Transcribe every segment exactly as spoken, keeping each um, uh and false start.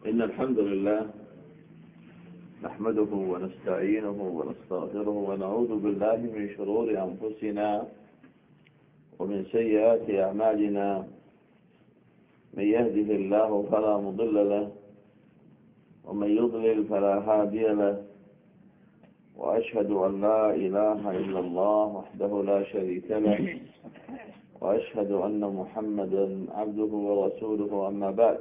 إن الحمد لله نحمده ونستعينه ونستغفره ونعوذ بالله من شرور أنفسنا ومن سيئات أعمالنا. من يهده الله فلا مضل له ومن يضلل فلا هادي له، وأشهد أن لا إله إلا الله وحده لا شريك له، وأشهد أن محمدا عبده ورسوله. أما بعد،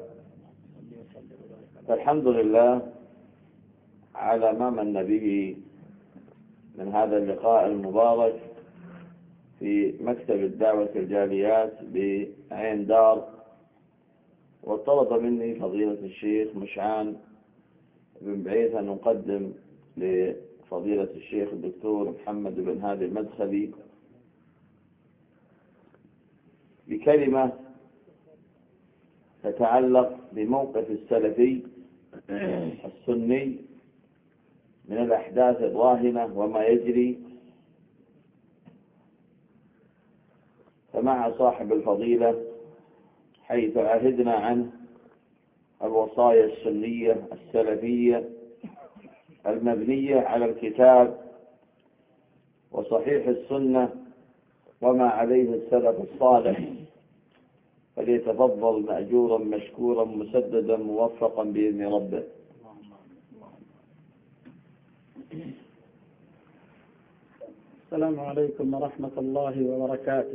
فالحمد لله على ما من به من هذا اللقاء المبارك في مكتب الدعوة الجاليات بعين دار. وطلب مني فضيلة الشيخ مشعان بن بعيد أن نقدم لفضيلة الشيخ الدكتور محمد بن هادي المدخلي بكلمة تتعلق بموقف السلفي السني من الأحداث الراهنة وما يجري. فمع صاحب الفضيلة حيث عهدنا عنه الوصايا السنية السلفية المبنية على الكتاب وصحيح السنة وما عليه السلف الصالح، فليتفضل مأجورا مشكورا مسددا موفقا بإذن ربه. السلام عليكم ورحمة الله وبركاته.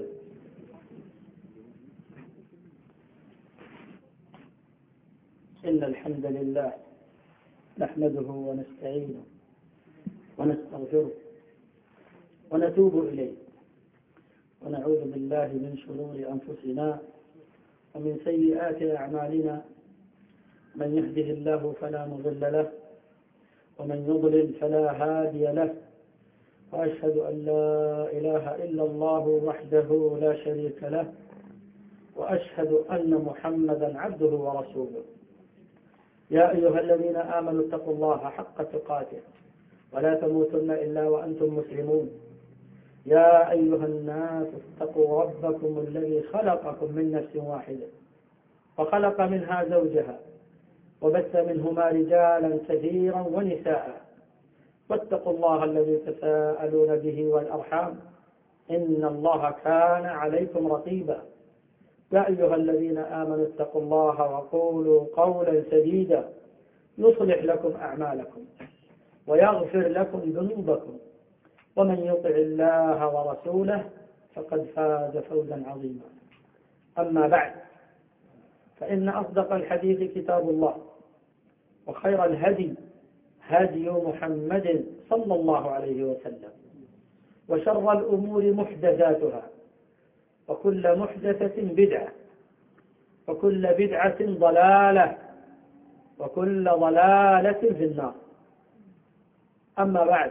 إن الحمد لله نحمده ونستعينه ونستغفره ونتوب إليه، ونعوذ بالله من شرور أنفسنا ومن سيئات أعمالنا. من يهده الله فلا مضل له ومن يضلل فلا هادي له، وأشهد أن لا إله إلا الله وحده لا شريك له، وأشهد أن محمدا عبده ورسوله. يا أيها الذين آمنوا اتقوا الله حق تقاته ولا تموتن إلا وأنتم مسلمون. يا أيها الناس اتقوا ربكم الذي خلقكم من نفس واحدة وخلق منها زوجها وبث منهما رجالا كثيرا ونساء، واتقوا الله الذي تساءلون به والأرحام إن الله كان عليكم رقيبا. يا أيها الذين آمنوا اتقوا الله وقولوا قولا سديدا يصلح لكم أعمالكم ويغفر لكم ذنوبكم، ومن يطع الله ورسوله فقد فاز فوزا عظيما. أما بعد، فإن أصدق الحديث كتاب الله، وخير الهدي هدي محمد صلى الله عليه وسلم، وشر الأمور محدثاتها، وكل محدثة بدعة، وكل بدعة ضلالة، وكل ضلالة في النار. أما بعد،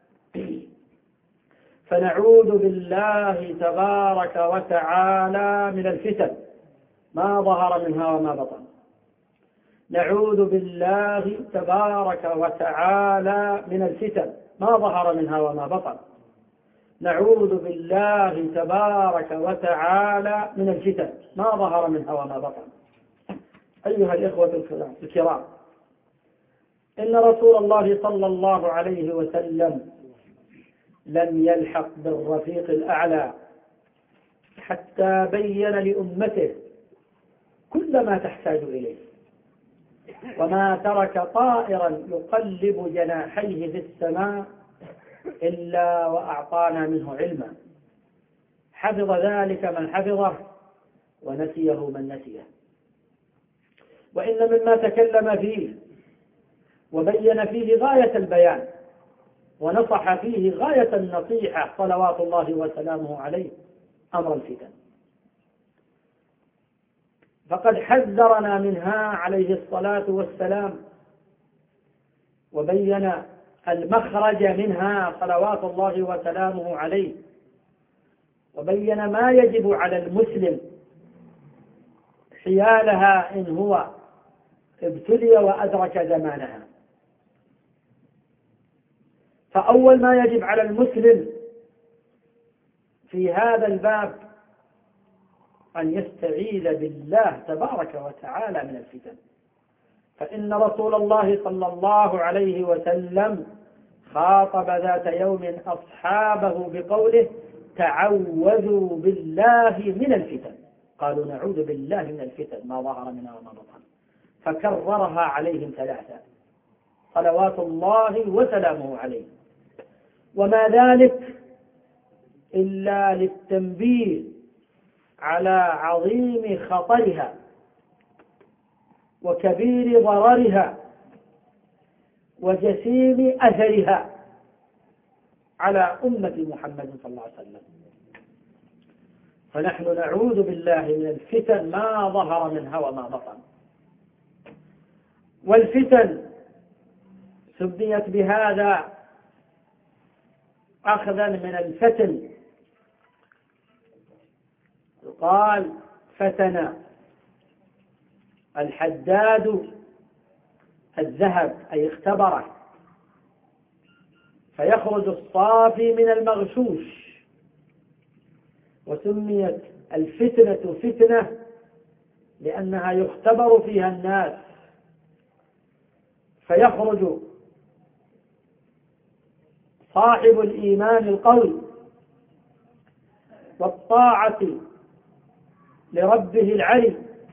فنعوذ بالله تبارك وتعالى من الفتن ما ظهر منها وما بطن. نعوذ بالله تبارك وتعالى من الفتن ما ظهر منها وما بطن. نعوذ بالله تبارك وتعالى من الفتن ما ظهر منها وما بطن. أيها الإخوة الكرام، إن رسول الله صلى الله عليه وسلم لم يلحق بالرفيق الأعلى حتى بين لأمته كل ما تحتاج إليه، وما ترك طائرا يقلب جناحيه في السماء إلا وأعطانا منه علما. حفظ ذلك من حفظه ونسيه من نسيه. وإن مما تكلم فيه وبين فيه غاية البيان ونصح فيه غاية النصيحة صلوات الله وسلامه عليه أمر الفتن، فقد حذرنا منها عليه الصلاة والسلام، وبين المخرج منها صلوات الله وسلامه عليه، وبين ما يجب على المسلم حيالها إن هو ابتلي وأدرك زمانها. فأول ما يجب على المسلم في هذا الباب أن يستعيذ بالله تبارك وتعالى من الفتن، فإن رسول الله صلى الله عليه وسلم خاطب ذات يوم أصحابه بقوله: تعوذوا بالله من الفتن. قالوا: نعوذ بالله من الفتن ما ظهر منها وما بطن. فكررها عليهم ثلاثة صلوات الله وسلامه عليه. وما ذلك إلا للتنبيه على عظيم خطرها وكبير ضررها وجسيم أثرها على أمة محمد صلى الله عليه وسلم. فنحن نعوذ بالله من الفتن ما ظهر منها وما بطن. والفتن سميت بهذا أخذا من الفتن. قال: فتن الحداد الذهب، أي اختبره، فيخرج الصافي من المغشوش. وسميت الفتنة فتنة لأنها يختبر فيها الناس، فيخرج صاحب الإيمان القوي والطاعة لربه العلي.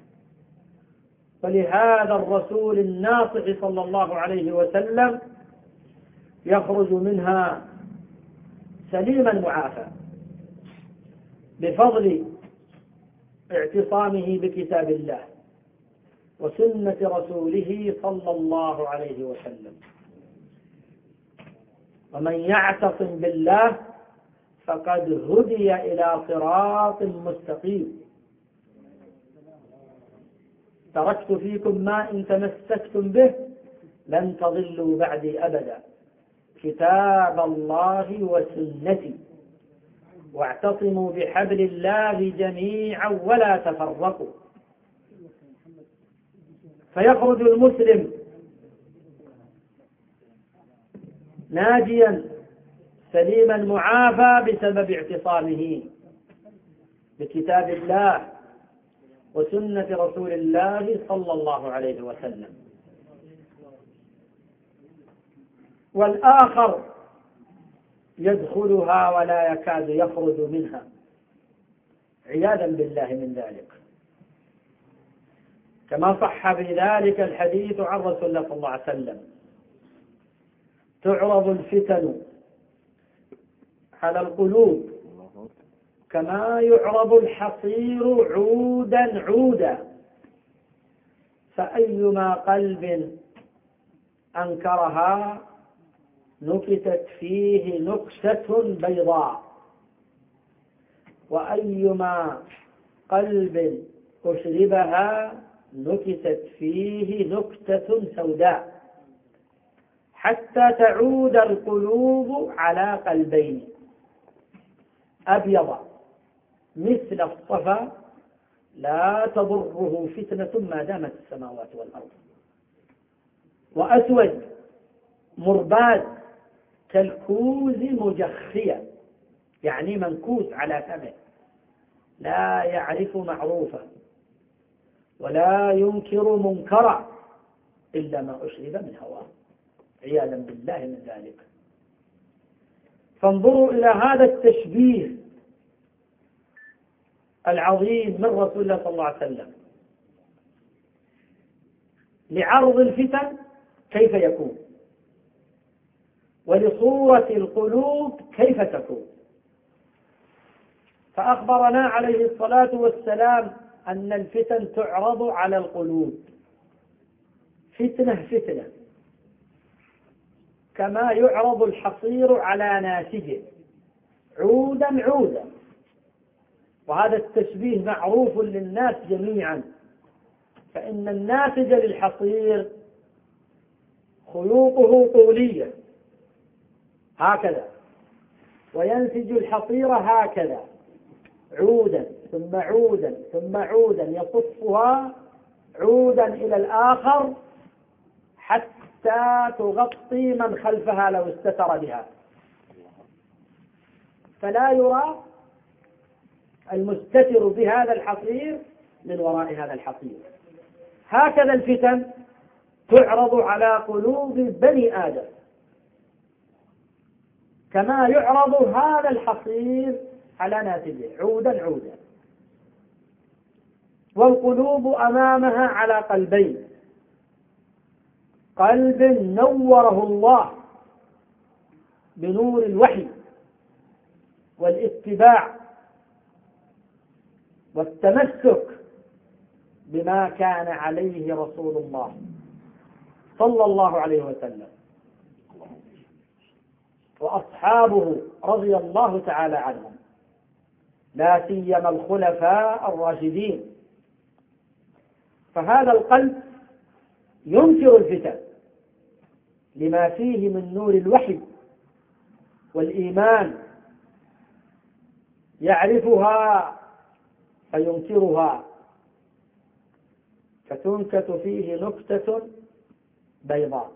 ولهذا الرسول الناصح صلى الله عليه وسلم يخرج منها سليما معافى بفضل اعتصامه بكتاب الله وسنة رسوله صلى الله عليه وسلم. ومن يعتصم بالله فقد هدي إلى صراط مستقيم. تركت فيكم ما إن تمسكتم به لن تضلوا بعدي أبدا، كتاب الله وسنتي، واعتصموا بحبل الله جميعا ولا تفرقوا. فيخرج المسلم ناجيا سليما معافى بسبب اعتصامه بكتاب الله وسنة رسول الله صلى الله عليه وسلم. والآخر يدخلها ولا يكاد يخرج منها عياذا بالله من ذلك، كما صح بذلك الحديث عن رسول الله صلى الله عليه وسلم: تعرض الفتن على القلوب كما يعرض الحصير عودا عودا، فأيما قلب أنكرها نكتت فيه نكتة بيضاء، وأيما قلب أشربها نكتت فيه نكتة سوداء، حتى تعود القلوب على قلبين: أبيض مثل الصفا لا تضره فتنة ما دامت السماوات والأرض، وأسود مرباد كالكوز مجخية، يعني منكوس على فمه لا يعرف معروفا ولا ينكر منكرا إلا ما أشرب من هواه، عياذا بالله من ذلك. فانظروا إلى هذا التشبيه العظيم من رسول الله صلى الله عليه وسلم لعرض الفتن كيف يكون، ولصورة القلوب كيف تكون. فأخبرنا عليه الصلاة والسلام أن الفتن تعرض على القلوب فتنة فتنة، كما يعرض الحصير على ناسجه عودا عودا. وهذا التشبيه معروف للناس جميعا، فإن الناسج للحصير خيوطه طولية هكذا، وينسج الحصير هكذا عودا ثم عودا ثم عودا، يصفها عودا إلى الآخر حتى تغطي من خلفها لو استتر بها، فلا يرى المستتر بهذا الحصير من وراء هذا الحصير. هكذا الفتن تعرض على قلوب بني آدم كما يعرض هذا الحصير على ناتجه عودا عودا. والقلوب أمامها على قلبين: قلب نوره الله بنور الوحي والاتباع والتمسك بما كان عليه رسول الله صلى الله عليه وسلم وأصحابه رضي الله تعالى عنهم، لا سيما الخلفاء الراشدين. فهذا القلب ينكر الفتن لما فيه من نور الوحي والإيمان، يعرفها فينكرها، فتنكت فيه نكتة بيضاء.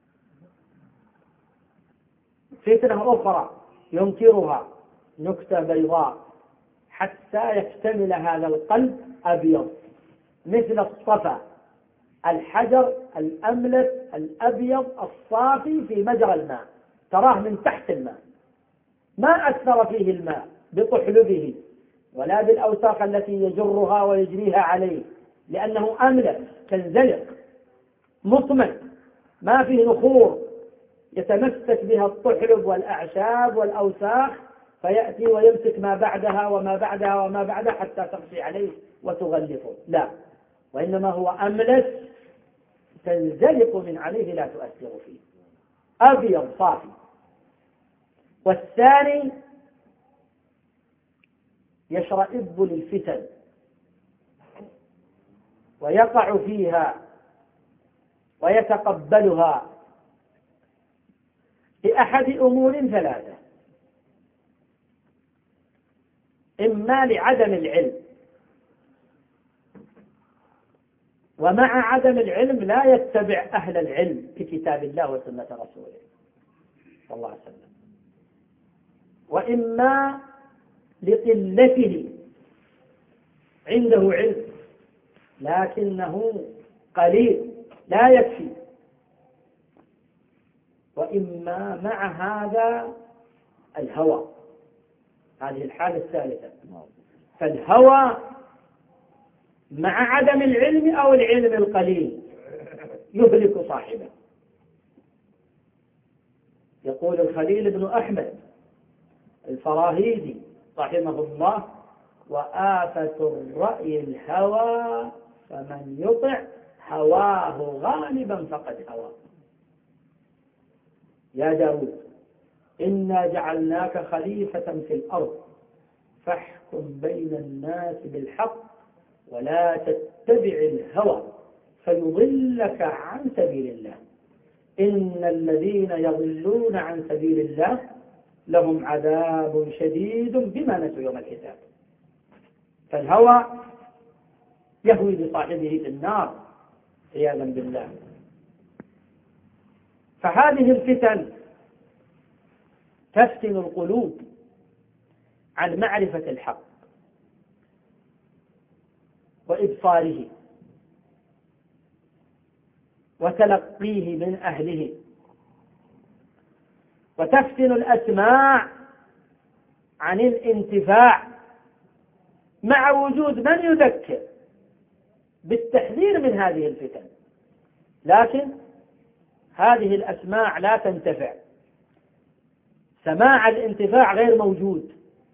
فتنة أخرى ينكرها نكتة بيضاء حتى يكتمل هذا القلب أبيض مثل الصفا، الحجر الأملس الأبيض الصافي في مجرى الماء، تراه من تحت الماء، ما أثر فيه الماء بطحلبه ولا بالأوساخ التي يجرها ويجريها عليه، لأنه أملس تنزلق مطمئن ما فيه نخور يتمسك بها الطحلب والأعشاب والأوساخ فيأتي ويمسك ما بعدها وما بعدها وما بعدها حتى تقضي عليه وتغلفه، لا، وإنما هو أملس تنزلق من عليه لا تؤثر فيه، أبيض صافي. والثاني يشرئب للفتن ويقع فيها ويتقبلها بأحد أمور ثلاثة: إما لعدم العلم، ومع عدم العلم لا يتبع أهل العلم بكتاب الله وسنة رسوله صلى الله عليه وسلم، وإما لقلته، عنده علم لكنه قليل لا يكفي، وإما مع هذا الهوى، هذه الحالة الثالثة. فالهوى مع عدم العلم أو العلم القليل يهلك صاحبه. يقول الخليل بن أحمد الفراهيدي رحمه الله: وآفة الرأي الهوى، فمن يطع هواه غالبا فقد هوى. يا داود إنا جعلناك خليفة في الأرض فاحكم بين الناس بالحق ولا تتبع الهوى فيضلك عن سبيل الله، إن الذين يضلون عن سبيل الله لهم عذاب شديد بما نسوا يوم الحساب. فالهوى يهوي بصاحبه في النار عياذا بالله. فهذه الفتن تفتن القلوب عن معرفة الحق وإبصاره وتلقيه من أهله، وتفتن الأسماع عن الانتفاع مع وجود من يذكر بالتحذير من هذه الفتن، لكن هذه الأسماع لا تنتفع، سماع الانتفاع غير موجود،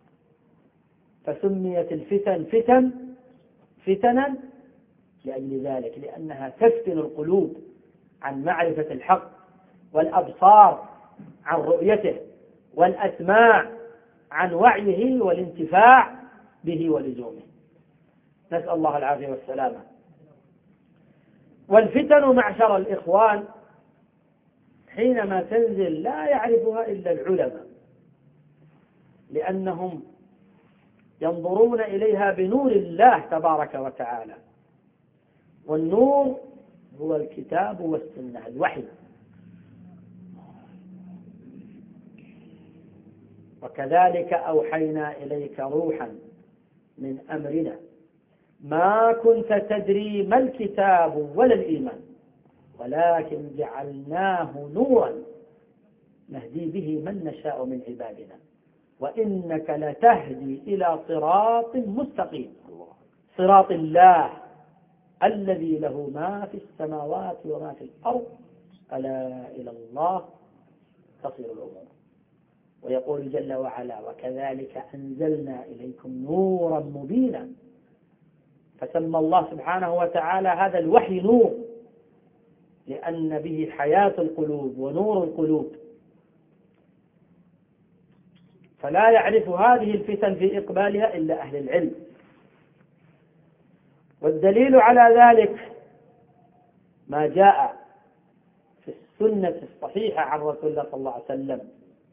فسميت الفتن فتن فتنا لأجل ذلك، لأنها تفتن القلوب عن معرفة الحق، والأبصار عن رؤيته، والأسماع عن وعيه والانتفاع به ولزومه. نسأل الله العافية والسلامة. والفتن معشر الإخوان حينما تنزل لا يعرفها إلا العلماء، لأنهم ينظرون إليها بنور الله تبارك وتعالى، والنور هو الكتاب والسنة الوحي. وكذلك أوحينا إليك روحا من أمرنا ما كنت تدري ما الكتاب ولا الإيمان ولكن جعلناه نورا نهدي به من نشاء من عبادنا وإنك لتهدي إلى صراط مستقيم صراط الله الذي له ما في السماوات وما في الأرض ألا إلى الله تصير الأمور. ويقول جل وعلا وكذلك أنزلنا إليكم نورا مبينا، فسمى الله سبحانه وتعالى هذا الوحي نور لأن به حياة القلوب ونور القلوب، فلا يعرف هذه الفتن في إقبالها إلا أهل العلم. والدليل على ذلك ما جاء في السنة الصحيحة عن رسول الله صلى الله عليه وسلم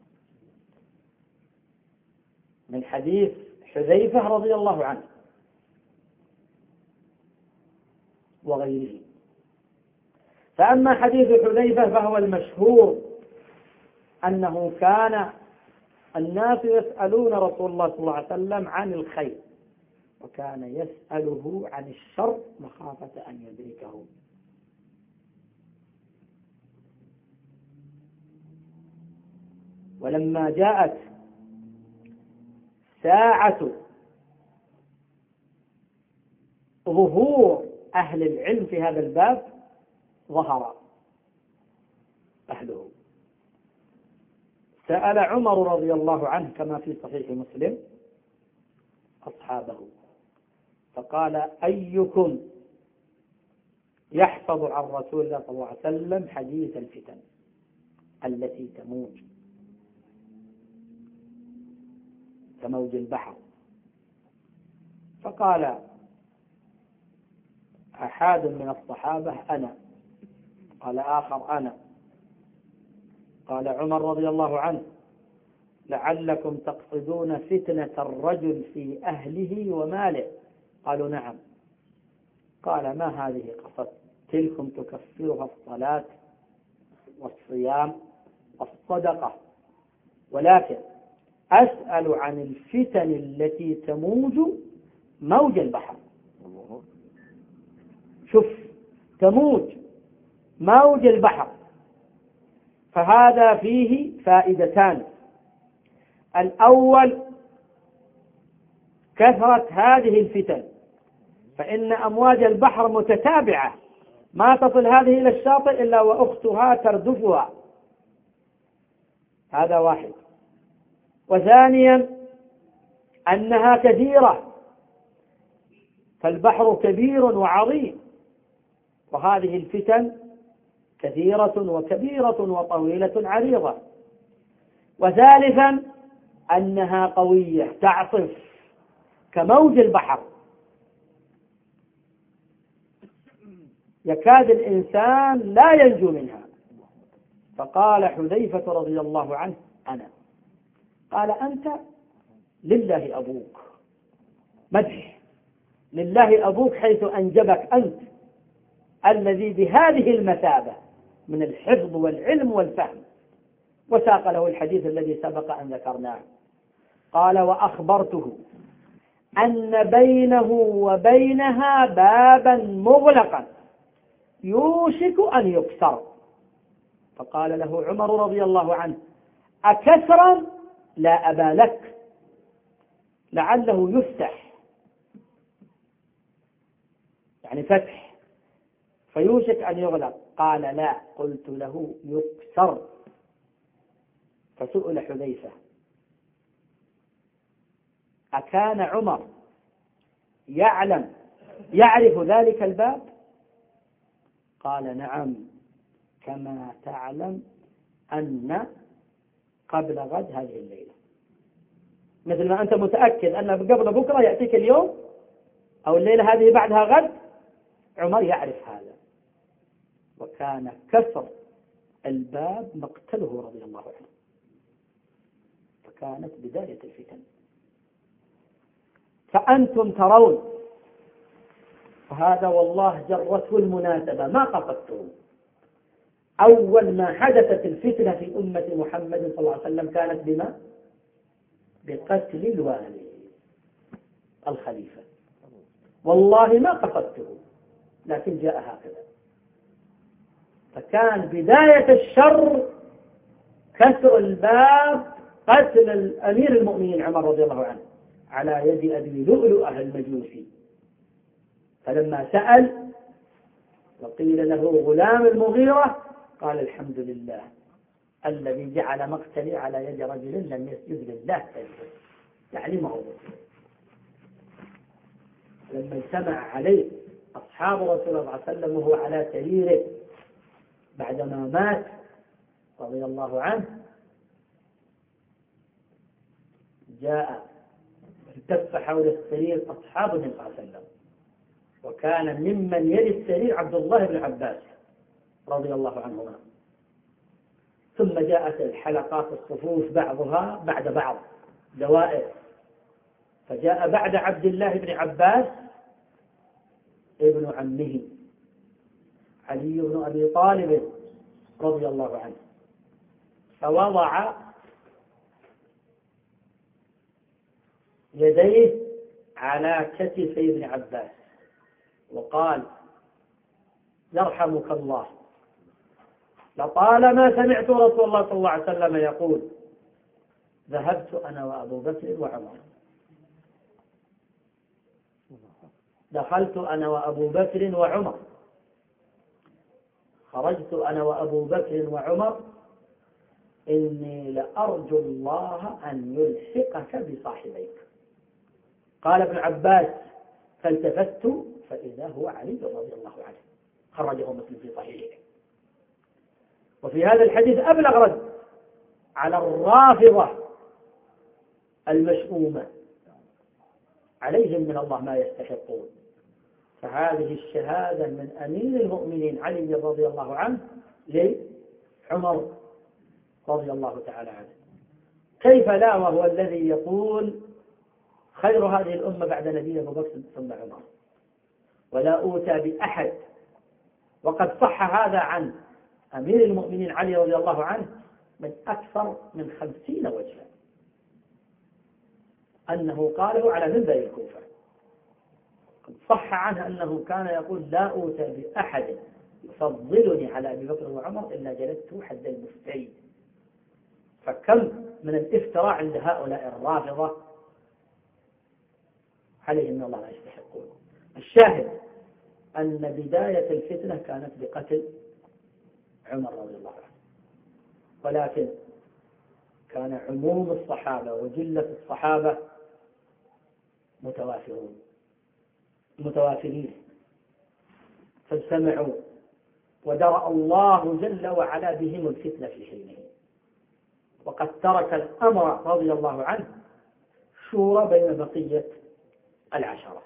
من حديث حذيفة رضي الله عنه وغيره. فأما حديث حذيفة فهو المشهور أنه كان الناس يسألون رسول الله صلى الله عليه وسلم عن الخير وكان يسأله عن الشر مخافة أن يدركه. ولما جاءت ساعة ظهور أهل العلم في هذا الباب ظهر أهله. سأل عمر رضي الله عنه كما في صحيح مسلم أصحابه فقال أيكم يحفظ عن رسول الله صلى الله عليه وسلم حديث الفتن التي تموج كموج البحر؟ فقال أحد من الصحابة أنا، قال آخر أنا، قال عمر رضي الله عنه لعلكم تقصدون فتنة الرجل في أهله وماله؟ قالوا نعم. قال ما هذه قصد؟ تلكم تكفرها الصلاة والصيام والصدقة، ولكن أسأل عن الفتن التي تموج موج البحر. شوف، تموج موج البحر، فهذا فيه فائدتان. الأول كثرة هذه الفتن، فإن أمواج البحر متتابعة ما تصل هذه إلى الشاطئ إلا وأختها تردفها، هذا واحد. وثانيا أنها كثيرة، فالبحر كبير وعظيم وهذه الفتن كثيرة وكبيرة وطويلة عريضة. وثالثا أنها قوية تعصف كموج البحر، يكاد الإنسان لا ينجو منها. فقال حذيفة رضي الله عنه أنا. قال أنت لله أبوك، مدح لله أبوك حيث أنجبك أنت الذي بهذه المثابة من الحفظ والعلم والفهم. وساق له الحديث الذي سبق أن ذكرناه. قال وأخبرته أن بينه وبينها بابا مغلقا يوشك أن يكسر. فقال له عمر رضي الله عنه أكسرا؟ لا أبا لك، لعله يفتح، يعني فتح فيوشك أن يغلق. قال لا، قلت له يكسر. فسئل حذيفة أكان عمر يعلم يعرف ذلك الباب؟ قال نعم، كما تعلم أن قبل غد هذه الليلة، مثل ما أنت متأكد أن قبل بكرة يأتيك اليوم أو الليلة هذه بعدها غد، عمر يعرف هذا. وكان كسر الباب مقتله رضي الله عنه، فكانت بداية الفتن. فأنتم ترون، وهذا والله جرته المناسبة ما قصدته، أول ما حدثت الفتنة في أمة محمد صلى الله عليه وسلم كانت بما؟ بقتل الوالي الخليفة. والله ما قصدته، لكن جاء هكذا. فكان بداية الشر كسر الباب، قتل الأمير المؤمنين عمر رضي الله عنه على يد أبي لؤلؤة المجوسي. فلما سأل وقيل له غلام المغيرة قال الحمد لله الذي جعل مقتلي على يد رجل لم يسجد لله يعني موضوع. لما اجتمع عليه أصحاب رسول الله صلى الله عليه وسلم وهو على سريره بعدما مات رضي الله عنه، جاء التف حول السرير أصحاب النبي صلى الله عليه وسلم، وكان ممن يلي السرير عبد الله بن عباس رضي الله عنهما. ثم جاءت الحلقات الصفوف بعضها بعد بعض دوائر، فجاء بعد عبد الله بن عباس ابن عمه علي بن أبي طالب رضي الله عنه، فوضع يديه على كتفي ابن عباس وقال يرحمك الله، لطالما سمعت رسول الله صلى الله عليه وسلم يقول ذهبت أنا وأبو بكر وعمر، دخلت أنا وأبو بكر وعمر، خرجت أنا وأبو بكر وعمر، إني لأرجو الله أن يلحقك بصاحبيك. قال ابن عباس فالتفت فإذا هو علي رضي الله عنه، خرجه مسلم في صحيحه. وفي هذا الحديث أبلغ رد على الرافضة المشؤومة، عليهم من الله ما يستحقون. فهذه الشهادة من أمير المؤمنين علي رضي الله عنه لعمر رضي الله تعالى عنه. كيف لا وهو الذي يقول خير هذه الأمة بعد نبي أبو بكر ثم عمر، ولا أوتى بأحد. وقد صح هذا عن أمير المؤمنين علي رضي الله عنه من أكثر من خمسين وجها، أنه قاله على منبر الكوفة. قد صح عنه أنه كان يقول لا أوتى بأحد يفضلني على أبي بكر وعمر إلا جلدته حد المفتري. فكم من الافتراء عند هؤلاء الرافضة، عليهم من الله لا يستحقون. الشاهد أن بداية الفتنة كانت بقتل عمر رضي الله عنه، ولكن كان عموم الصحابة وجلة الصحابة متوافرون متوافرين فاجتمعوا، ودرأ الله جل وعلا بهم الفتنة في حينه. وقد ترك الأمر رضي الله عنه شورى بين بقية العشرة،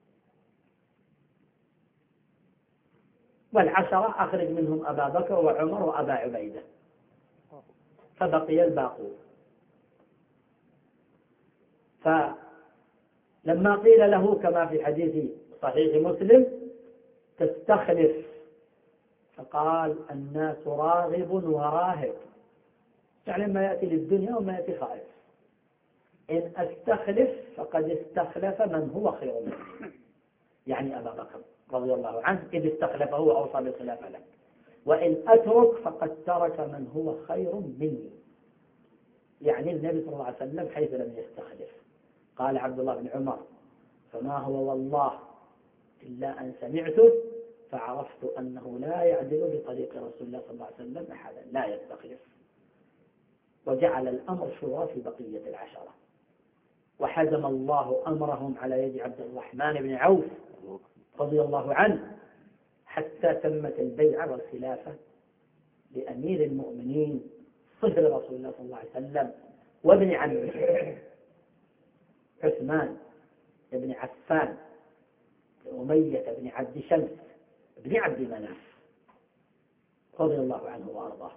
والعشرة أخرج منهم أبا بكر وعمر وأبا عبيدة، فبقي الباقون. فلما قيل له كما في حديث صحيح مسلم تستخلف، فقال الناس راغب وراهب، يعني ما يأتي للدنيا وما يأتي خائف. إن أستخلف فقد استخلف من هو خير منه، يعني أبا بكر رضي الله عنه إذ استخلفه وأوصى بالخلافة له، وإن أترك فقد ترك من هو خير مني، يعني النبي صلى الله عليه وسلم حيث لم يستخلف. قال عبد الله بن عمر فما هو والله إلا أن سمعته فعرفت أنه لا يعدل بطريق رسول الله صلى الله عليه وسلم أحدا، لا يستخلف. وجعل الأمر شورى في بقية العشرة، وحزم الله أمرهم على يد عبد الرحمن بن عوف رضي الله عنه، حتى تمت البيعة والخلافة لأمير المؤمنين صهر رسول الله صلى الله عليه وسلم وابن عمه عثمان بن عفان أمية بن عبد شمس بن عبد مناف رضي الله عنه وأرضاه.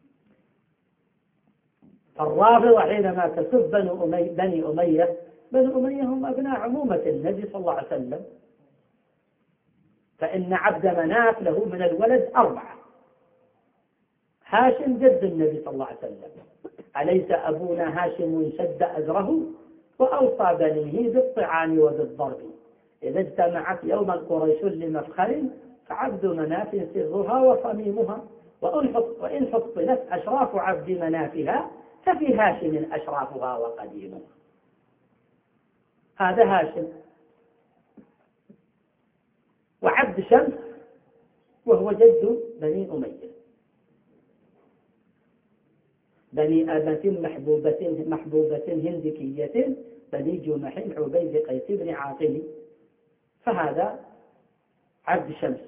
الرافضة حينما تسب بني أمية، بني أمية هم أبناء عمومة النبي صلى الله عليه وسلم، فإن عبد مناف له من الولد أربعة. هاشم جد النبي صلى الله عليه وسلم، أليس أبونا هاشم شد أزره وأوصى بنيه بالطعام وبالضرب، إذا اجتمعت يوم قريش لمفخر فعبد مناف سرها وصميمها، وإن حصلت أشراف عبد منافها ففي هاشم أشرافها وقديمها. هذا هاشم. وعبد شمس وهو جد بني أمية، بني أبة محبوبة محبوبة هندكية بني جمح عبيد قيس بن عاقل، فهذا عبد شمس.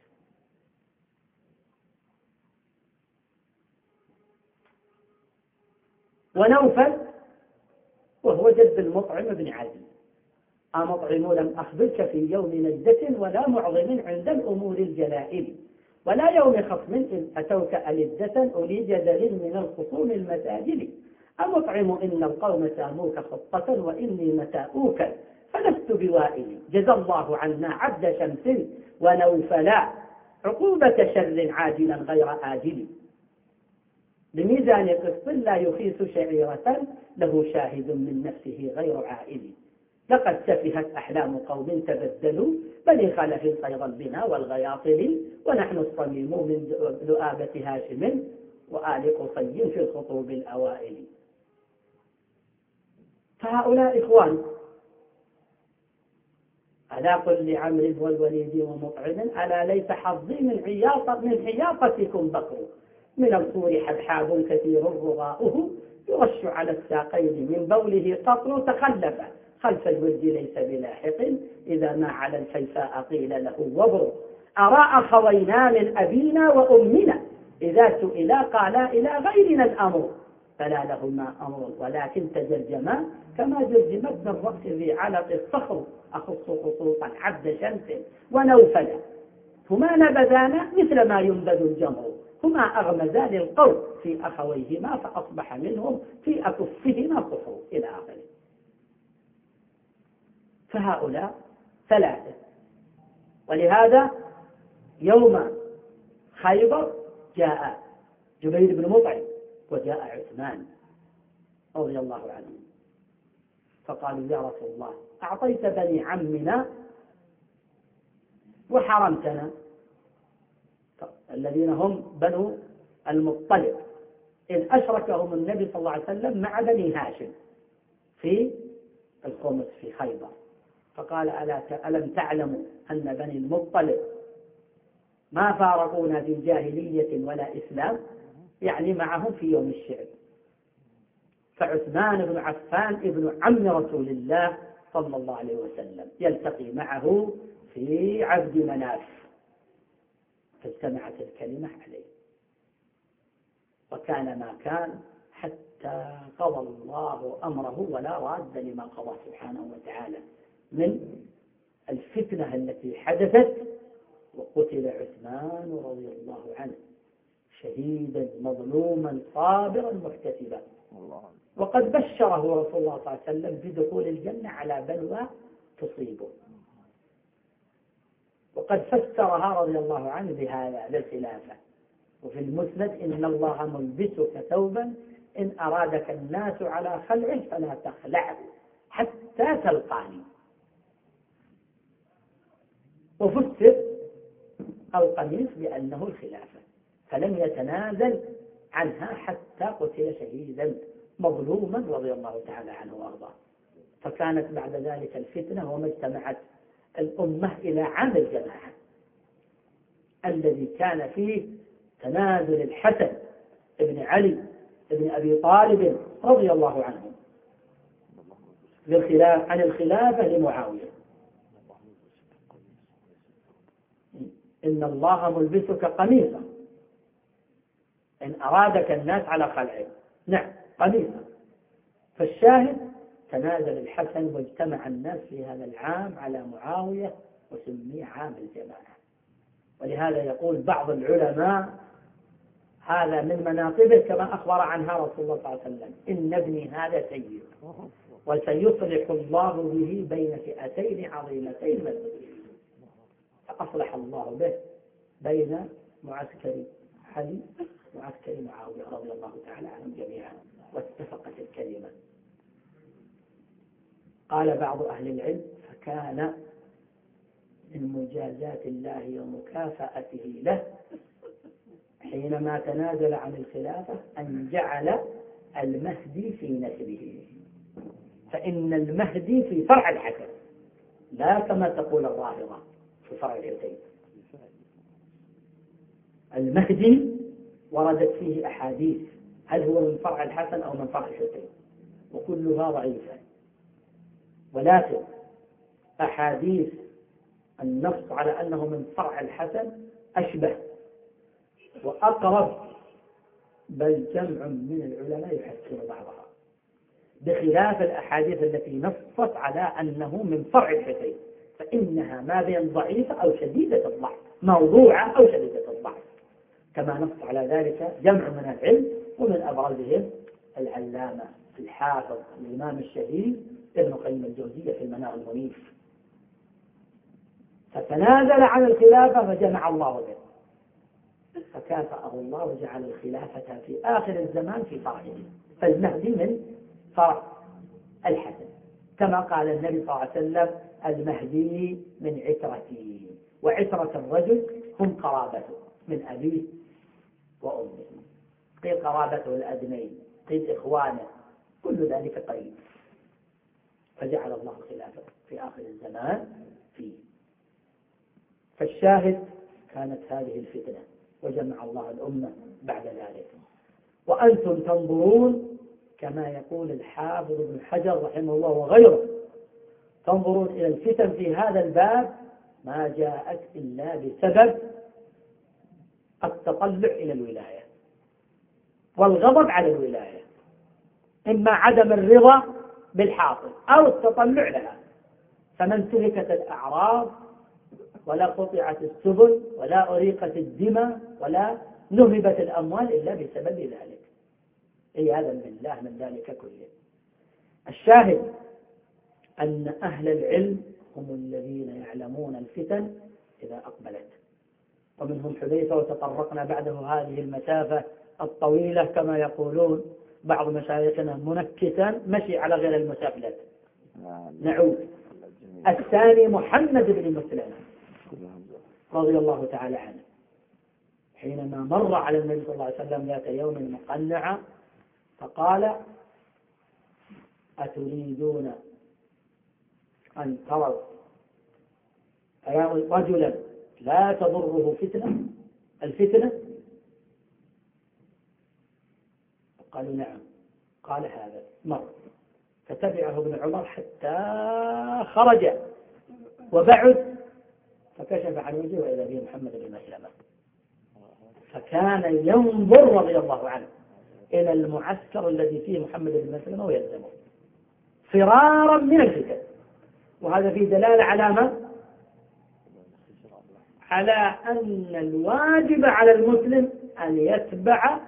ونوفل وهو جد المطعم بن عدي. أمطعم لم أخبرك في يوم نجدة ولا معظم عند الأمور الجلائل، ولا يوم خصم إذ أتوك ألذة أولي جدل من الخصوم المساجل. أمطعم إن القوم ساموك خطة وإني متاؤوك فلست بوائل. جزى الله عنا عبد شمس ونوفلا عقوبة شر عاجلا غير آجل. بميزان قسط لا يخيس شعيرة له شاهد من نفسه غير عائل. لقد سفهت أحلام قوم تبدلوا بني خلف خير البنا والغياطل، ونحن الصميم من ذؤابة هاشم وآل قصي في الخطوب الأوائل. فهؤلاء إخوان ألا قل لعمرو والوليد ومطعم ألا ليس حظي من حياطة من حياطتكم بكر، من الصور حبحاب كثير رغاؤه يرش على الساقين من بوله قطر تخلف خلف الولد ليس بلاحق إذا ما على الحيفاء قيل له وبر. أراء خوينا من أبينا وأمنا إذا سئلا قالا إلى غيرنا الأمر، فلا لهما أمر ولكن تجرجما كما جرجمت من رأس ذي علق الصخر. أخص خصوصا عبد شمس ونوفل هما نبذانا مثل ما ينبذ الجمر، هما أغمزا للقوم في أخويهما فأصبح منهم في أكفهما صفر إلى آخره. فهؤلاء ثلاثة. ولهذا يوم خيبر جاء جبير بن مطعم وجاء عثمان رضي الله عنه فقالوا يا رسول الله أعطيت بني عمنا وحرمتنا، الذين هم بنو المطلب، إذ أشركهم النبي صلى الله عليه وسلم مع بني هاشم في الخمس في خيبر. فقال ألم تعلموا أن بني المطلب ما فارقونا في جاهلية ولا إسلام، يعني معهم في يوم الشعب. فعثمان بن عفان ابن عم رسول الله صلى الله عليه وسلم يلتقي معه في عبد مناف، فاجتمعت الكلمة عليه، وكان ما كان حتى قضى الله أمره ولا راد لما قضى سبحانه وتعالى من الفتنة التي حدثت. وقتل عثمان رضي الله عنه شهيدا مظلوما صابرا محتسبا، وقد بشره رسول الله صلى الله عليه وسلم بدخول الجنة على بلوى تصيبه، وقد فسرها رضي الله عنه بهذا للخلافة. وفي المسند إن الله ملبسك ثوبا إن أرادك الناس على خلعه فلا تخلعه حتى تلقاني. وفسر القميص بأنه الخلافة، فلم يتنازل عنها حتى قتل شهيدا مظلوما رضي الله تعالى عنه وأرضاه. فكانت بعد ذلك الفتنة وما اجتمعت الأمة إلى عام الجماعة الذي كان فيه تنازل الحسن ابن علي ابن أبي طالب رضي الله عنه عن الخلافة لمعاوية. إن الله ملبسك قميصا إن أرادك الناس على خلعه، نعم قميصا. فالشاهد تنازل الحسن واجتمع الناس في هذا العام على معاوية وسمي عام الجماعة. ولهذا يقول بعض العلماء هذا من مناقبه كما أخبر عنها رسول الله صلى الله عليه وسلم إن ابني هذا سيد وسيصلح الله به بين فئتين عظيمتين مسؤولين. فأصلح الله به بين معسكر علي ومعسكر معاوية رضي الله تعالى عنهم جميعا واتفقت الكلمة. قال بعض أهل العلم فكان من مجازات الله ومكافأته له حينما تنازل عن الخلافة أن جعل المهدي في نسبه، فإن المهدي في فرع الحسن لا كما تقول الرافضة في فرع الحسين. المهدي وردت فيه أحاديث هل هو من فرع الحسن أو من فرع الحسين، وكلها ضعيفة، ولكن أحاديث النص على أنه من فرع الحسن أشبه وأقرب، بل جمع من العلماء يحسن بعضها، بخلاف الأحاديث التي نصت على أنه من فرع الحسين، فإنها ما بين ضعيفة أو شديدة الضعف، موضوعة أو شديدة الضعف، كما نص على ذلك جمع من العلم، ومن أبرزهم العلامة الحافظ الإمام الشهير ابن قيم الجوزية في المنار المنيف. فتنازل عن الخلافة فجمع الله به، فكافأه الله وجعل الخلافة في آخر الزمان في فرعه، فالمهدي من فرع الحسن، كما قال النبي صلى الله عليه وسلم المهدي من عترتي، وعترة الرجل هم قرابته من أبيه وأمه، قيل قرابته الأدنين، قيل إخوانه، كل ذلك قريب، فجعل الله الخلافة في آخر الزمان فيه. فالشاهد كانت هذه الفتنة وجمع الله الأمة بعد ذلك. وأنتم تنظرون كما يقول الحافظ ابن حجر رحمه الله وغيره، تنظرون إلى الفتن في هذا الباب ما جاءت إلا بسبب التطلع إلى الولاية والغضب على الولاية، إما عدم الرضا بالحاصل أو التطلع لها، فما انتهكت الأعراض ولا قطعت السبل ولا أريقت الدماء ولا نهبت الأموال إلا بسبب ذلك، عياذا بالله من ذلك كله. الشاهد أن أهل العلم هم الذين يعلمون الفتن إذا أقبلت، ومنهم حذيفة، وتطرقنا بعده هذه المسافة الطويلة كما يقولون بعض مشايخنا منكسا مشي على غير المسافلة. نعود. الثاني محمد بن مسلم رضي الله تعالى عنه، حينما مر على النبي صلى الله عليه وسلم ذات يوم مقنعا فقال أتريدون أن تروا رجلا لا تضره فتنة الفتنة؟ قالوا نعم. قال هذا مر، فتبعه ابن عمر حتى خرج وبعد، فكشف عن وجهه وإذا به محمد بن مسلمة، فكان ينظر رضي الله عنه إلى المعسكر الذي فيه محمد بن مسلمة ويلزمه فرارا من الفتن. وهذا فيه دلالة على ما؟ على أن الواجب على المسلم أن يتبع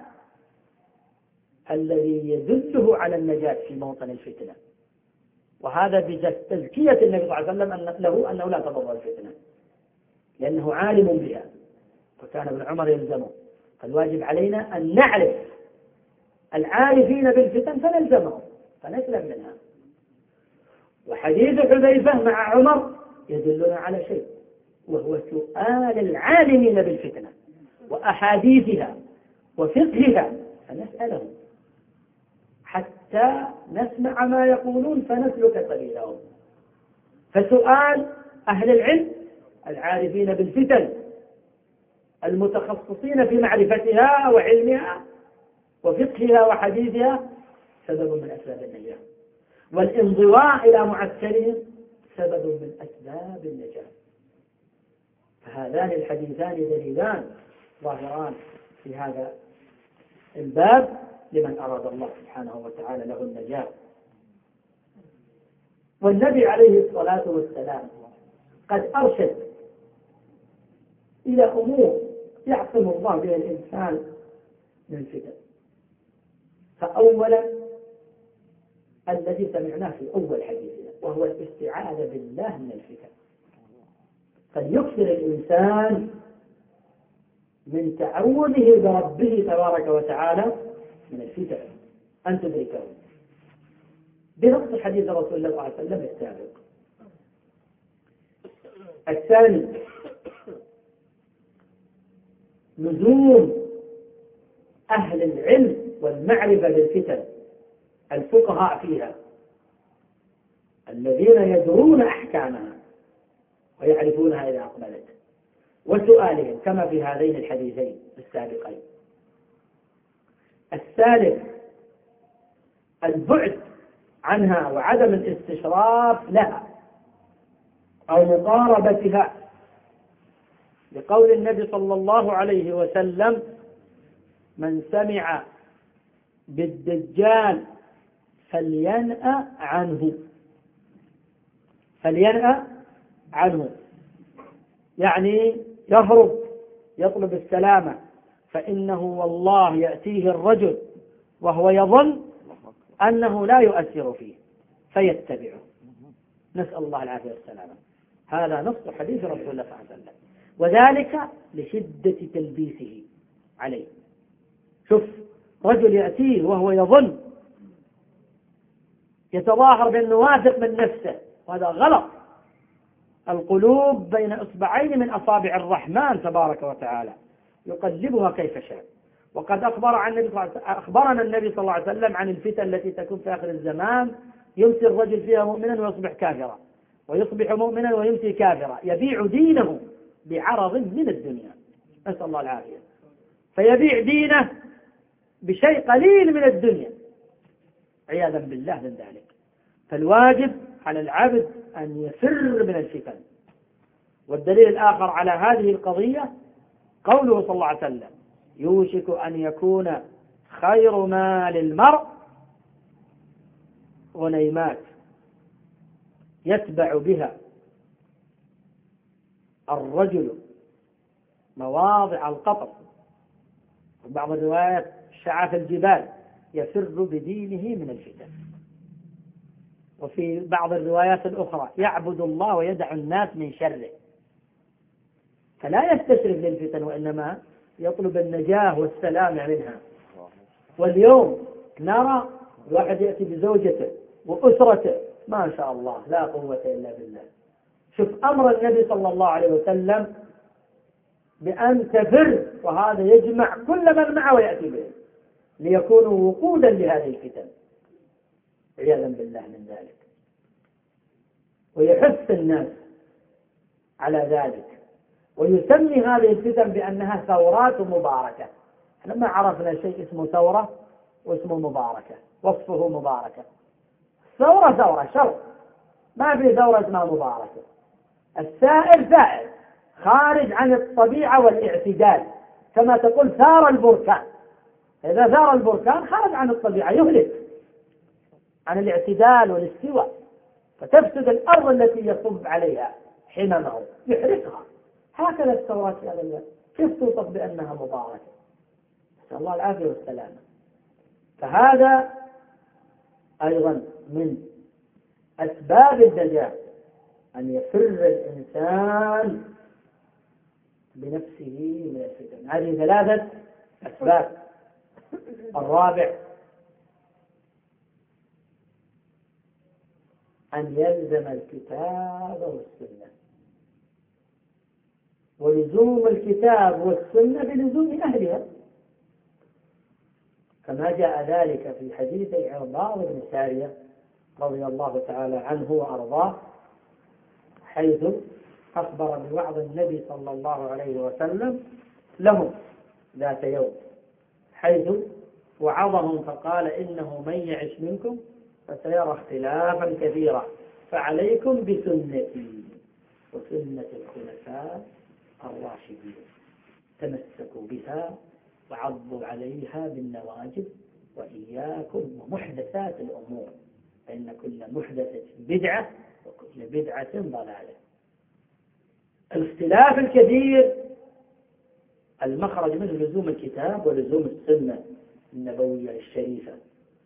الذي يدله على النجاة في موطن الفتنة، وهذا بتزكية النبي صلى الله عليه وسلم أن له أنه لا تضر الفتنة لأنه عالم بها، وكان ابن عمر يلزمه. فالواجب علينا أن نعرف العارفين بالفتن فنلزمهم فنسلم منها. وحديث حذيفة مع عمر يدلنا على شيء، وهو سؤال العالمين بالفتنة وأحاديثها وفقهها فنسألهم حتى نسمع ما يقولون فنسلك سبيلهم. فسؤال أهل العلم العارفين بالفتن المتخصصين في معرفتها وعلمها وفقهها وحديثها سبب من أسباب النجاة، والانضواء إلى معسكرهم سبب من أسباب النجاة. فهذان الحديثان دليلان ظاهران في هذا الباب لمن أراد الله سبحانه وتعالى له النجاة. والنبي عليه الصلاة والسلام قد أرشد إلى أمور يعصم الله بها الإنسان من الفتن. فأولا الذي سمعناه في أول حديثنا وهو الاستعاذة بالله من الفتن، فليكثر الإنسان من تعوذه بربه تبارك وتعالى من الفتن أن تدركه بنص حديث رسول الله صلى الله عليه وسلم السابق. الثاني لزوم أهل العلم والمعرفة بالفتن، الفقهاء فيها الذين يدرون أحكامها ويعرفونها إذا أقبلت، وسؤالهم كما في هذين الحديثين السابقين. الثالث البعد عنها وعدم الاستشراف لها أو مقاربتها، لقول النبي صلى الله عليه وسلم: من سمع بالدجال فلينأ عنه، فلينأ عنه يعني يهرب، يطلب السلامة، فإنه والله يأتيه الرجل وهو يظن أنه لا يؤثر فيه فيتبعه، نسأل الله العافية والسلامة. هذا نص حديث رسول الله صلى الله عليه وسلم، وذلك لشدة تلبيسه عليه. شوف، رجل يأتيه وهو يظن، يتظاهر بأنه واثق من نفسه، وهذا غلط. القلوب بين إصبعين من أصابع الرحمن تبارك وتعالى يقلبها كيف شاء. وقد أخبر عن النبي أخبرنا النبي صلى الله عليه وسلم عن الفتن التي تكون في آخر الزمان: يمسي الرجل فيها مؤمنا ويصبح كافرا، ويصبح مؤمنا ويمسي كافرا، يبيع دينه بعرض من الدنيا، نسأل الله العافية. فيبيع دينه بشيء قليل من الدنيا عياذا بالله من ذلك. فالواجب على العبد أن يفر من الفتن. والدليل الآخر على هذه القضية قوله صلى الله عليه وسلم: يوشك أن يكون خير ما للمرء غنيمات يتبع بها الرجل مواضع القطر، وبعض الروايات شعاف الجبال، يفر بدينه من الفتن. وفي بعض الروايات الأخرى: يعبد الله ويدع الناس من شره. فلا يستشرف للفتن، وإنما يطلب النجاة والسلام منها. واليوم نرى الواحد يأتي بزوجته وأسرته، ما شاء الله لا قوة إلا بالله. شوف أمر النبي صلى الله عليه وسلم بأن تفر، وهذا يجمع كل من معه ويأتي به ليكونوا وقودا لهذه الفتن عياذا بالله من ذلك. ويحث الناس على ذلك، ويسمي هذه الفتن بأنها ثورات مباركة. احنا ما عرفنا شيء اسمه ثورة واسمه مباركة، وصفه مباركة. ثورة ثورة شر، ما في ثورة اسمها مباركة. السائر سائر خارج عن الطبيعة والاعتدال، كما تقول ثار البركان. إذا ثار البركان خرج عن الطبيعة، يهلك عن الاعتدال والاستواء، فتفسد الأرض التي يصب عليها حممه، يحرقها. هكذا الثورات في هذا الوقت كيف توصف بأنها مباركة؟ نسأل الله العافية والسلامة. فهذا أيضا من أسباب النجاة، أن يفر الإنسان بنفسه من الفتن. هذه ثلاثة أسباب. الرابع أن يلزم الكتاب والسنة، ولزوم الكتاب والسنة بلزوم أهلها، كما جاء ذلك في حديث عرباض بن سارية رضي الله تعالى عنه وأرضاه، حيث أخبر بوعظ النبي صلى الله عليه وسلم لهم ذات يوم، حيث وعظهم فقال: إنه من يعش منكم فسيرى اختلافا كثيرا، فعليكم بسنتي وسنة الخلفاء الراشدين، تمسكوا بها وعضوا عليها بالنواجذ، وإياكم ومحدثات الأمور، فإن كل محدثة بدعة وكل بدعة ضلالة. الاختلاف الكثير المخرج منه لزوم الكتاب ولزوم السنة النبوية الشريفة،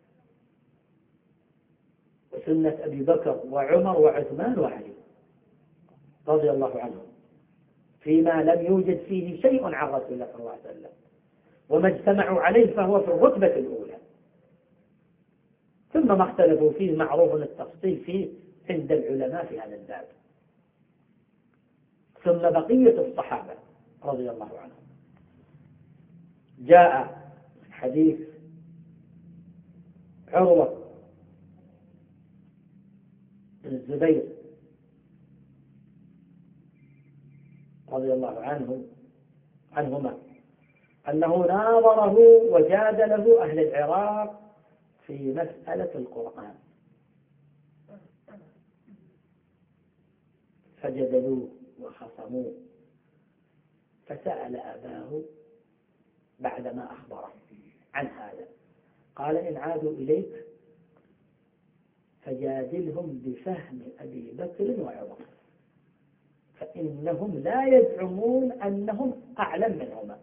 وسنة أبي بكر وعمر وعثمان وعلي رضي الله عنهم، فيما لم يوجد فيه شيء عن رسول الله صلى الله عليه وسلم، وما اجتمعوا عليه فهو في الرتبة الأولى. ثم ما اختلفوا فيه معروف التفصيل فيه عند العلماء في هذا الباب. ثم بقية الصحابة رضي الله عنهم. جاء حديث عروة بن الزبير رضي الله عنه عنهما أنه ناظره وجادله أهل العراق في مسألة القرآن، فجدلوه وخصموه، فسأل أباه بعدما أخبره عن هذا، قال: إن عادوا إليك فجادلهم بفهم أبي بكر وعمر، فإنهم لا يزعمون أنهم أعلم منهما،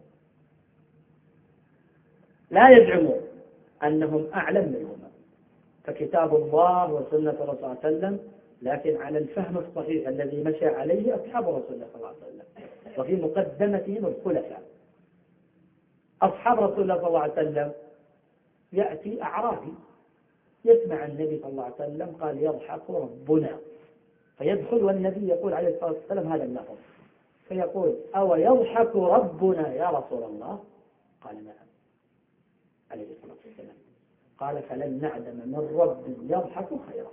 لا يزعمون أنهم أعلم منهما، فكتاب الله وسنة الرسول صلى الله عليه وسلم، لكن على الفهم الصحيح الذي مشى عليه أصحاب رسول الله صلى الله عليه وسلم، وفي مقدمتهم الخلفاء. أصحاب رسول الله صلى الله عليه وسلم يأتي أعرابي يسمع النبي صلى الله عليه وسلم قال: يضحك ربنا، فيدخل والنبي يقول عليه الصلاة والسلام هذا اللفظ، فيقول: أو يضحك ربنا يا رسول الله؟ قال: نعم عليه الصلاة والسلام. قال: فلن نعدم من رب يضحك خيرا.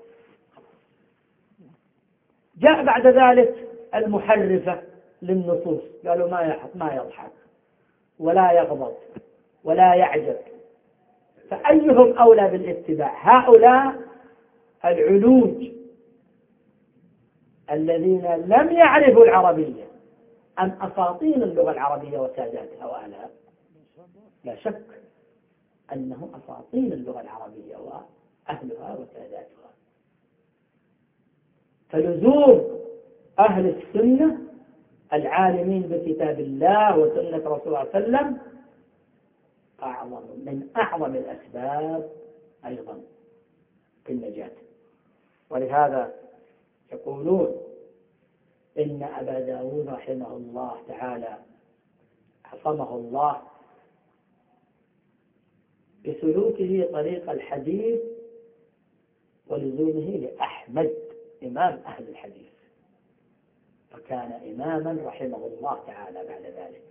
جاء بعد ذلك المحرفة للنصوص، قالوا ما ما يضحك ولا يغضب ولا يعجب، فأيهم أولى بالاتباع؟ هؤلاء العلوج الذين لم يعرفوا العربية أم أساطين اللغة العربية وساداتها وأهلها؟ لا شك أنهم أساطين اللغة العربية وأهلها وساداتها. فلزوم أهل السنة العالمين بكتاب الله وسنة رسول الله صلى الله عليه وسلم أعظم من أعظم الأسباب أيضا في النجاة. ولهذا يقولون إن أبا داود رحمه الله تعالى عصمه الله بسلوكه طريق الحديث ولزومه لأحمد إمام أهل الحديث، فكان إماما رحمه الله تعالى بعد ذلك.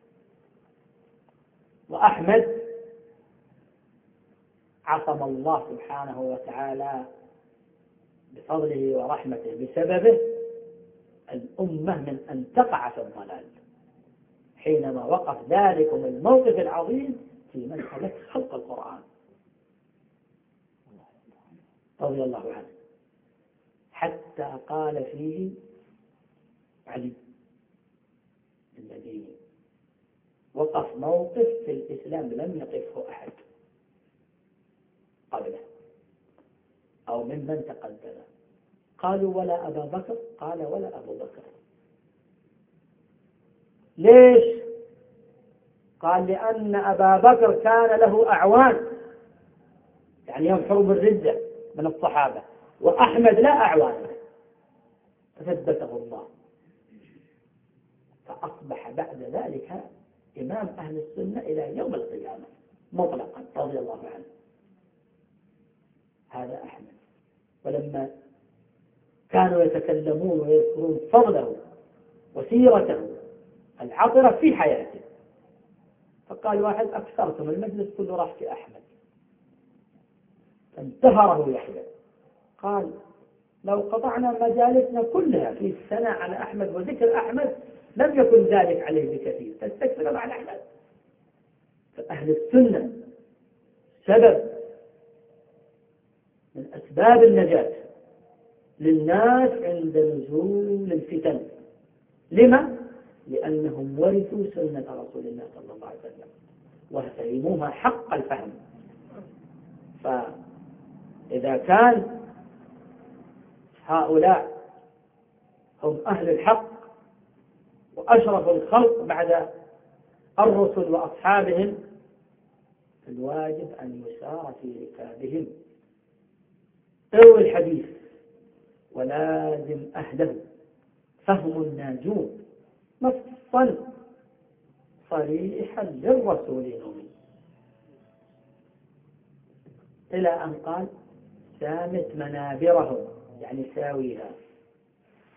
وأحمد عصم الله سبحانه وتعالى بفضله ورحمته بسببه الأمة من أن تقع في الضلال، حينما وقف ذلكم الموقف العظيم في مسألة خلق القرآن رضي الله عنه، حتى قال فيه علي الذي وقف موقف في الإسلام لم يقفه أحد قبله أو ممن تقدمه. قالوا: ولا أبا بكر؟ قال: ولا أبو بكر. ليش؟ قال: لأن أبا بكر كان له أعوان، يعني يوم حروب الردة من الصحابة، وأحمد لا أعوان، فثبته الله، فأصبح بعد ذلك إمام أهل السنة إلى يوم القيامة مطلقا رضي الله عنه. هذا أحمد. ولما كانوا يتكلمون ويذكرون فضله وسيرته العطرة في حياته، فقال واحد: أكثرتم المجلس كله راح في أحمد، فانتهره يحيى، قال: لو قطعنا مجالسنا كلها في السنة على أحمد وذكر أحمد لم يكن ذلك عليه بكثير، فاستكثر على أحمد. فأهل السنة سبب من أسباب النجاة للناس عند نزول الفتن. لما؟ لأنهم ورثوا سنة رسول الله صلى الله عليه وسلم وفهموها حق الفهم. فإذا كان هؤلاء هم أهل الحق وأشرف الخلق بعد الرسل وأصحابهم، فالواجب أن يسار في ركابهم. اروي الحديث ولازم أهله، فهم الناجون نصا صريحا للرسول نومي، إلى أن قال: سامت منابرهم، يعني ساويها،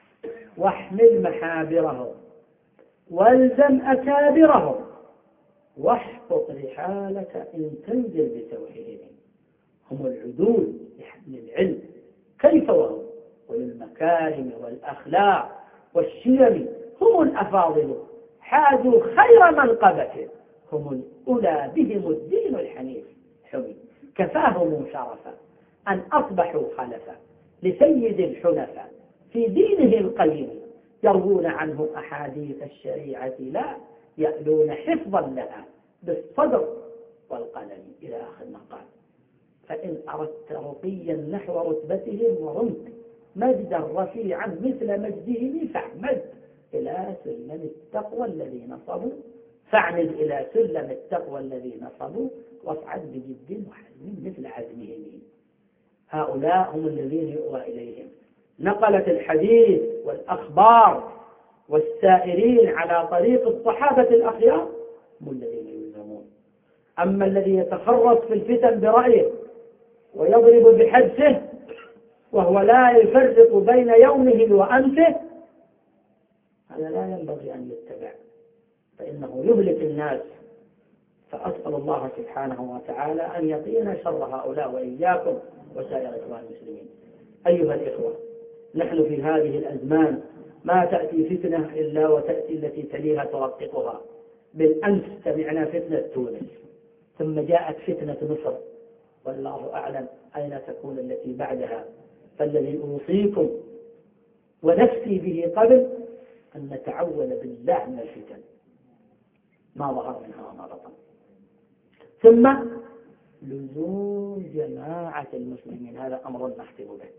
واحمل محابرهم، والزم أكابرهم. واحفظ رحالك إن تنزل بتوحيدهم. هم العدول للعلم كيف وهم، وللمكارم والأخلاق والشيم، هم الأفاضل حازوا خير منقبة، هم الأولى بهم الدين الحنيف حمي، كفاهم شرفا أن أصبحوا خلفا لسيد الحنفاء في دينه القيم، يروون عنه أحاديث الشريعة لا يألون حفظا لها بالصدر والقلم إلى آخر مقال. فإن أردت رقيا نحو رتبتهم ورمت مجدا رفيعا مثل مجدهم فاعمد إلى سلم التقوى الذي نصبوا فاعمد إلى سلم التقوى الذي نصبوا واصعد بجد وحزم مثل عزمهم. هؤلاء هم الذين يؤوى إليهم، نقلت الحديث والأخبار والسائرين على طريق الصحابة الأخيار هم الذين يلزمون. أما الذي يتخرص في الفتن برأيه ويضرب بحدثه وهو لا يفرق بين يومه وأنفه، هذا لا ينبغي أن يتبع، فإنه يهلك الناس. فأسأل الله سبحانه وتعالى أن يقينا شر هؤلاء وإياكم وسائر إخوان المسلمين. أيها الإخوة، نحن في هذه الأزمان ما تأتي فتنة إلا وتأتي التي تليها ترققها. بالأمس سمعنا فتنة تونس، ثم جاءت فتنة مصر، والله أعلم أين تكون التي بعدها. فالذي أوصيكم ونفسي به قبل أن نتعوذ بالله من الفتن ما ظهر منها وما بطن. ثم لزوم جماعة المسلمين، هذا أمر نختم به.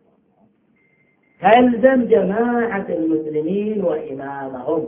تلزم جماعة المسلمين وإمامهم،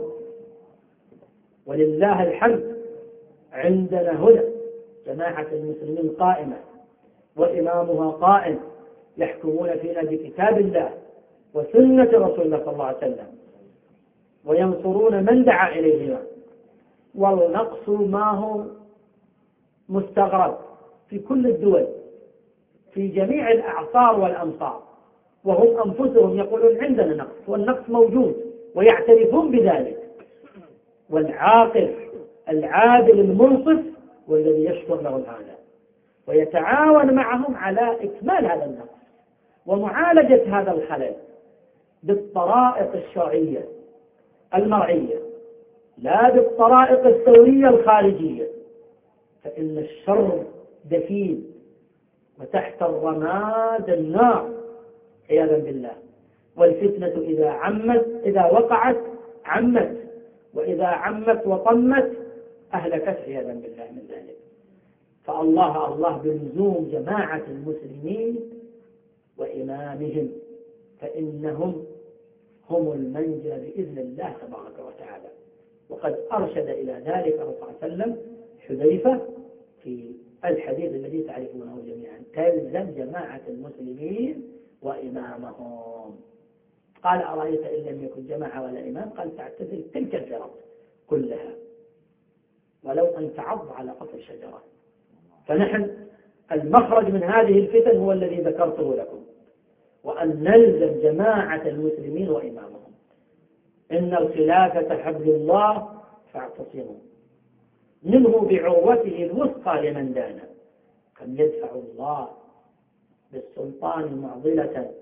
ولله الحمد عندنا هنا جماعة المسلمين قائمة وإمامها قائم، يحكمون فينا بكتاب الله وسنة رسول الله صلى الله عليه وسلم، وينصرون من دعا إليهما. والنقص ما هو مستغرب في كل الدول في جميع الأعصار والأمصار، وهم أنفسهم يقولون عندنا نقص، والنقص موجود ويعترفون بذلك. والعاقل العادل المنصف والذي يشكر له هذا ويتعاون معهم على إكمال هذا النقص ومعالجة هذا الخلل بالطرائق الشرعية المرعية لا بالطرائق الثورية الخارجية، فإن الشر دفين وتحت الرماد النار عياذا بالله. والفتنة إذا عمت إذا وقعت عمت، وإذا عمت وطمت أهلكت عياذا بالله من ذلك. فالله الله بلزوم جماعة المسلمين وإمامهم، فإنهم هم المنجى بإذن الله تبارك وتعالى. وقد أرشد إلى ذلك الرسول صلى الله عليه وسلم حذيفة في الحديث الذي تعرفونه جميعا: تلزم جماعة المسلمين وإمامهم. قال: أرأيت إن لم يكن جماعة ولا إمام؟ قال: تعتزل تلك الفرق كلها ولو أن تعض على أصل شجرة. فنحن المخرج من هذه الفتن هو الذي ذكرته لكم، وأن نلزم جماعة المسلمين وإمامهم. إن الخلافة حبل الله فاعتصموا منه بعروته الوثقى لمن دان. كم يدفع الله بالسلطان معضلة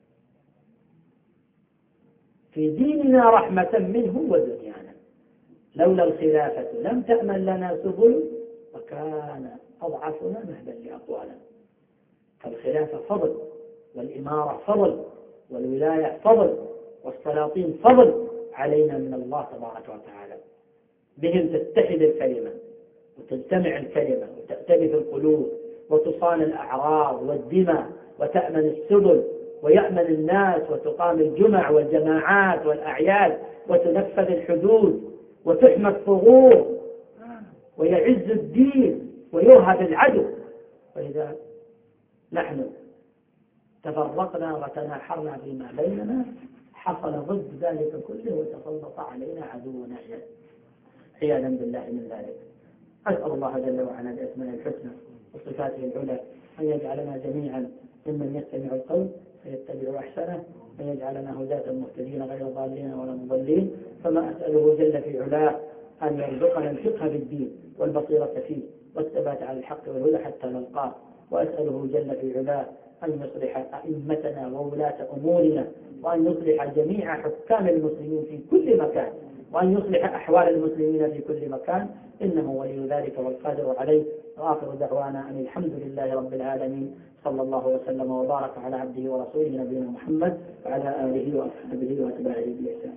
في ديننا رحمة منه ودنيانا. لولا الخلافة لم تأمن لنا سبل وكان أضعفنا مهدا لأقوانا. فالخلافة فضل، والإمارة فضل، والولاية فضل، والسلاطين فضل علينا من الله تبارك وتعالى. بهم تتحد الكلمة وتجتمع الكلمة وتأتلف القلوب وتصان الأعراض والدماء وتأمن السبل ويأمن الناس وتقام الجمع والجماعات والأعياد وتنفذ الحدود وتحمى الثغور ويعز الدين ويرهب العدو. وإذا نحن تفرقنا وتناحرنا فيما بيننا حصل ضد ذلك كله وتسلط علينا عدونا عياذا بالله من ذلك. أسأل الله جل وعلا بأسمائه الحسنى وصفاته العلى أن يجعلنا جميعا ممن يستمع القول فيتبع أحسنه، أن يجعلنا هداة مهتدين غير ضالين ولا مضلين. فما أسأله جل في علاه أن يرزقنا الفقه بالدين والبصيرة فيه والثبات على الحق والهدى حتى نلقاه. وأسأله جل في علاه أن يصلح أئمتنا وولاة أمورنا، وأن يصلح جميع حكام المسلمين في كل مكان، وأن يصلح أحوال المسلمين في كل مكان، إنه ولي ذلك والقادر عليه. وآخر دعوانا أن الحمد لله رب العالمين، صلى الله وسلم وبارك على عبده ورسوله نبينا محمد وعلى آله وأصحابه وأتباعه بإحسان.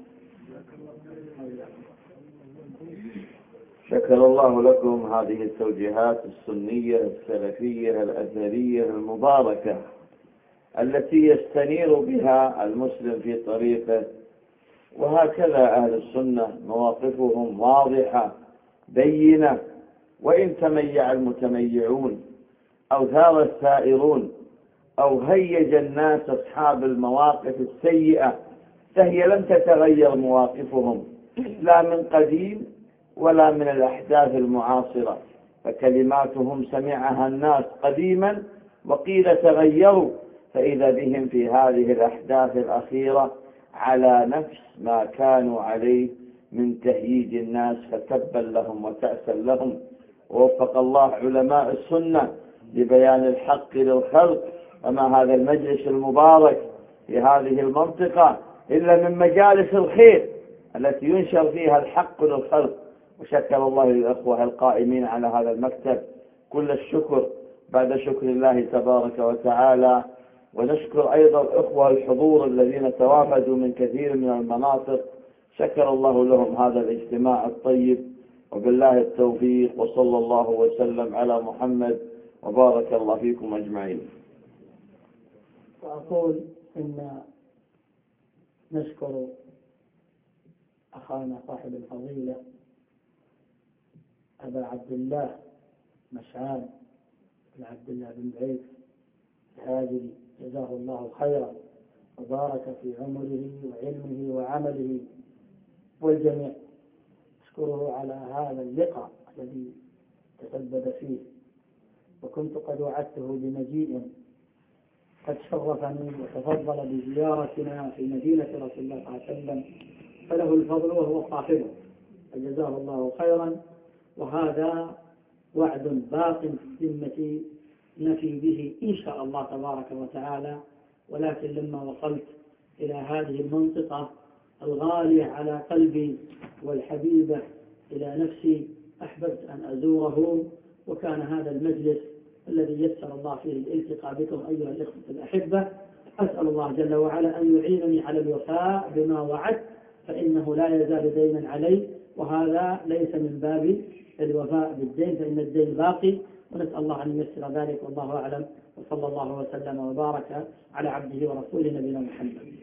شكر الله لكم هذه التوجيهات السنية السلفية الأثرية المباركة التي يستنير بها المسلم في طريقه. وهكذا أهل السنة مواقفهم واضحة بينة، وإن تميع المتميعون أو ثار الثائرون أو هيج الناس أصحاب المواقف السيئة، فهي لم تتغير مواقفهم لا من قديم ولا من الأحداث المعاصرة، فكلماتهم سمعها الناس قديما وقيل تغيروا، فإذا بهم في هذه الأحداث الأخيرة على نفس ما كانوا عليه من تهييج الناس، فتبا لهم وتأسا لهم. ووفق الله علماء السنة لبيان الحق للخلق، وما هذا المجلس المبارك في هذه المنطقة إلا من مجالس الخير التي ينشر فيها الحق للخلق. وشكر الله للأخوة القائمين على هذا المكتب كل الشكر بعد شكر الله تبارك وتعالى. ونشكر أيضا الأخوة الحضور الذين توافدوا من كثير من المناطق، شكر الله لهم هذا الاجتماع الطيب. وبالله التوفيق، وصلى الله وسلم على محمد، وبارك الله فيكم أجمعين. وأقول إن نشكر أخانا صاحب الفضيلة أبا عبد الله مشعان بن عبد الله بن بعيد الهاجري، جزاه الله خيرا وبارك في عمره وعلمه وعمله والجميع. أشكره على هذا اللقاء الذي تسبب فيه، وكنت قد وعدته بمجيء قد شرفني وتفضل بزيارتنا في مدينة رسول الله صلى الله عليه وسلم، فله الفضل وهو صاحبه، فجزاه الله خيرا. وهذا وعد باق في الذمة نفي به إن شاء الله تبارك وتعالى. ولكن لما وصلت إلى هذه المنطقة الغالية على قلبي والحبيبة إلى نفسي، أحببت أن أزوره، وكان هذا المجلس الذي يسر الله فيه الالتقاء بكم أيها الإخوة الأحبة. أسأل الله جل وعلا أن يعينني على الوفاء بما وعدت، فإنه لا يزال دينا علي، وهذا ليس من باب الوفاء بالدين، فإن الدين باقي، ونسأل الله أن ييسر ذلك، والله أعلم. وصلى الله وسلم وبارك على عبده ورسوله نبينا محمد.